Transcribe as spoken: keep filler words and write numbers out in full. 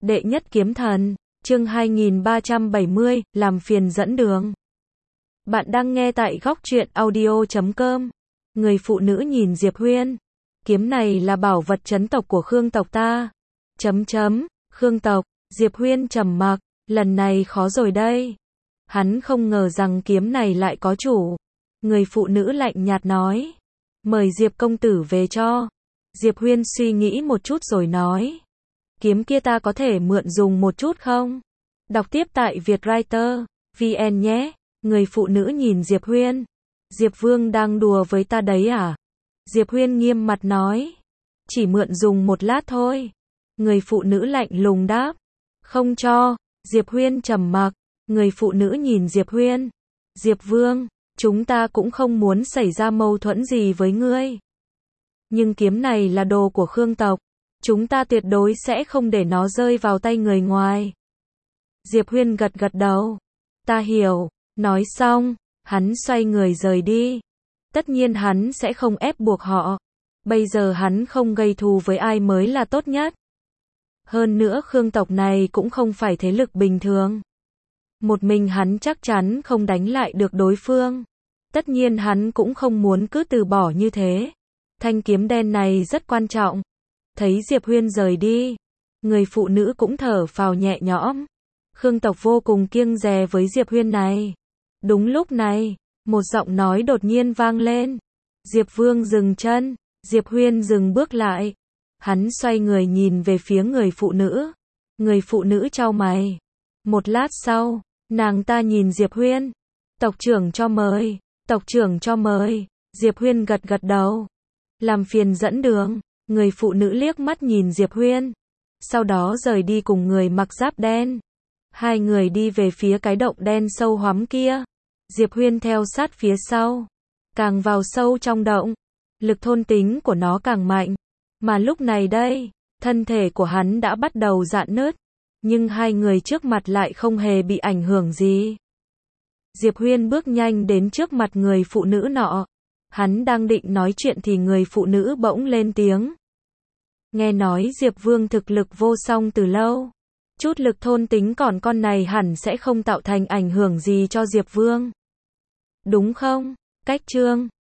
Đệ nhất kiếm thần, chương hai nghìn ba trăm bảy mươi, làm phiền dẫn đường. Bạn đang nghe tại góc truyện audio chấm com. Người phụ nữ nhìn Diệp Huyên. Kiếm này là bảo vật trấn tộc của Khương tộc ta. Chấm chấm, Khương tộc, Diệp Huyên trầm mặc, lần này khó rồi đây. Hắn không ngờ rằng kiếm này lại có chủ. Người phụ nữ lạnh nhạt nói. Mời Diệp công tử về cho. Diệp Huyên suy nghĩ một chút rồi nói. Kiếm kia ta có thể mượn dùng một chút không? Đọc tiếp tại vietwriter chấm vn nhé. Người phụ nữ nhìn Diệp Huyên. Diệp Vương đang đùa với ta đấy à? Diệp Huyên nghiêm mặt nói. Chỉ mượn dùng một lát thôi. Người phụ nữ lạnh lùng đáp. Không cho. Diệp Huyên trầm mặc. Người phụ nữ nhìn Diệp Huyên. Diệp Vương, chúng ta cũng không muốn xảy ra mâu thuẫn gì với ngươi. Nhưng kiếm này là đồ của Khương tộc. Chúng ta tuyệt đối sẽ không để nó rơi vào tay người ngoài. Diệp Huyên gật gật đầu. Ta hiểu. Nói xong, hắn xoay người rời đi. Tất nhiên hắn sẽ không ép buộc họ. Bây giờ hắn không gây thù với ai mới là tốt nhất. Hơn nữa Khương tộc này cũng không phải thế lực bình thường. Một mình hắn chắc chắn không đánh lại được đối phương. Tất nhiên hắn cũng không muốn cứ từ bỏ như thế. Thanh kiếm đen này rất quan trọng. Thấy Diệp Huyên rời đi, người phụ nữ cũng thở phào nhẹ nhõm. Khương tộc vô cùng kiêng dè với Diệp Huyên này. Đúng lúc này, một giọng nói đột nhiên vang lên. Diệp Vương dừng chân, Diệp Huyên dừng bước lại. Hắn xoay người nhìn về phía người phụ nữ. Người phụ nữ chau mày. Một lát sau, nàng ta nhìn Diệp Huyên. Tộc trưởng cho mời, tộc trưởng cho mời. Diệp Huyên gật gật đầu. Làm phiền dẫn đường. Người phụ nữ liếc mắt nhìn Diệp Huyên. Sau đó rời đi cùng người mặc giáp đen. Hai người đi về phía cái động đen sâu hoắm kia. Diệp Huyên theo sát phía sau. Càng vào sâu trong động, lực thôn tính của nó càng mạnh. Mà lúc này đây, thân thể của hắn đã bắt đầu rạn nứt. Nhưng hai người trước mặt lại không hề bị ảnh hưởng gì. Diệp Huyên bước nhanh đến trước mặt người phụ nữ nọ. Hắn đang định nói chuyện thì người phụ nữ bỗng lên tiếng. Nghe nói Diệp Vương thực lực vô song từ lâu. Chút lực thôn tính còn con này hẳn sẽ không tạo thành ảnh hưởng gì cho Diệp Vương. Đúng không? Cách chương